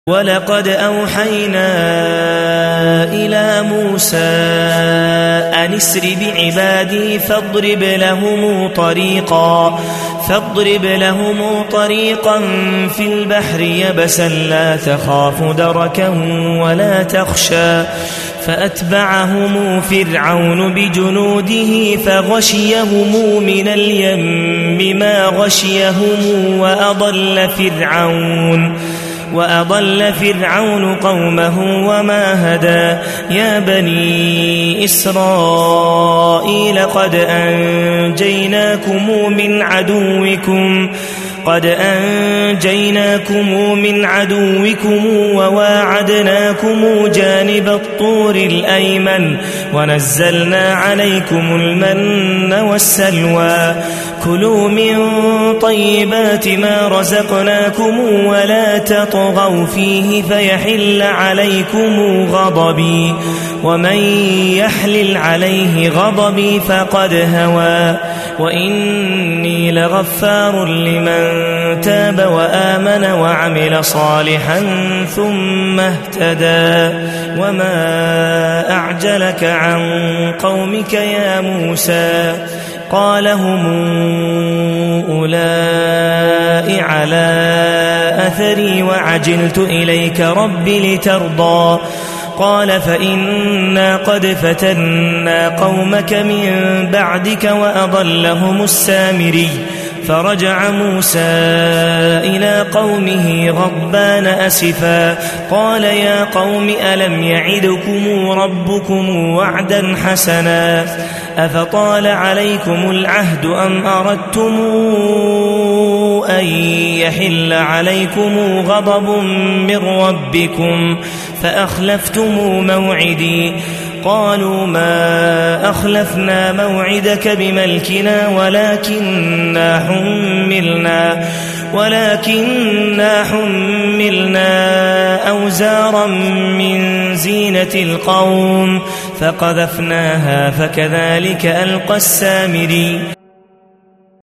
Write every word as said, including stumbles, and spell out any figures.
ولقد أوحينا إلى موسى أن اسر بعبادي فاضرب لهم طريقا فاضرب لهم طريقا في البحر يبسا لا تخاف دركا ولا تخشى فأتبعهم فرعون بجنوده فغشيهم من اليم ما غشيهم وأضل فرعون وأضل فرعون قومه وما هدى يا بني إسرائيل قد أنجيناكم من عدوكم قد أنجيناكم من عدوكم وواعدناكم جانب الطور الأيمن ونزلنا عليكم المن والسلوى كلوا من طيبات ما رزقناكم ولا تطغوا فيه فيحل عليكم غضبي ومن يحلل عليه غضبي فقد هوى وإني لغفار لمن تاب وآمن وعمل صالحا ثم اهتدى وما أعجلك عن قومك يا موسى قال هم أولئك على أثري وعجلت إليك رب لترضى قال فإنا قد فتنا قومك من بعدك وأضلهم السامري فرجع موسى إلى قومه غضبان أسفا قال يا قوم ألم يعدكم ربكم وعدا حسنا أفطال عليكم العهد أم أردتم أن يحل عليكم غضب من ربكم فأخلفتم موعدي قالوا ما أخلفنا موعدك بملكنا ولكننا حملنا ولكننا حملنا أوزارا من زينة القوم فقذفناها فكذلك ألقى السامري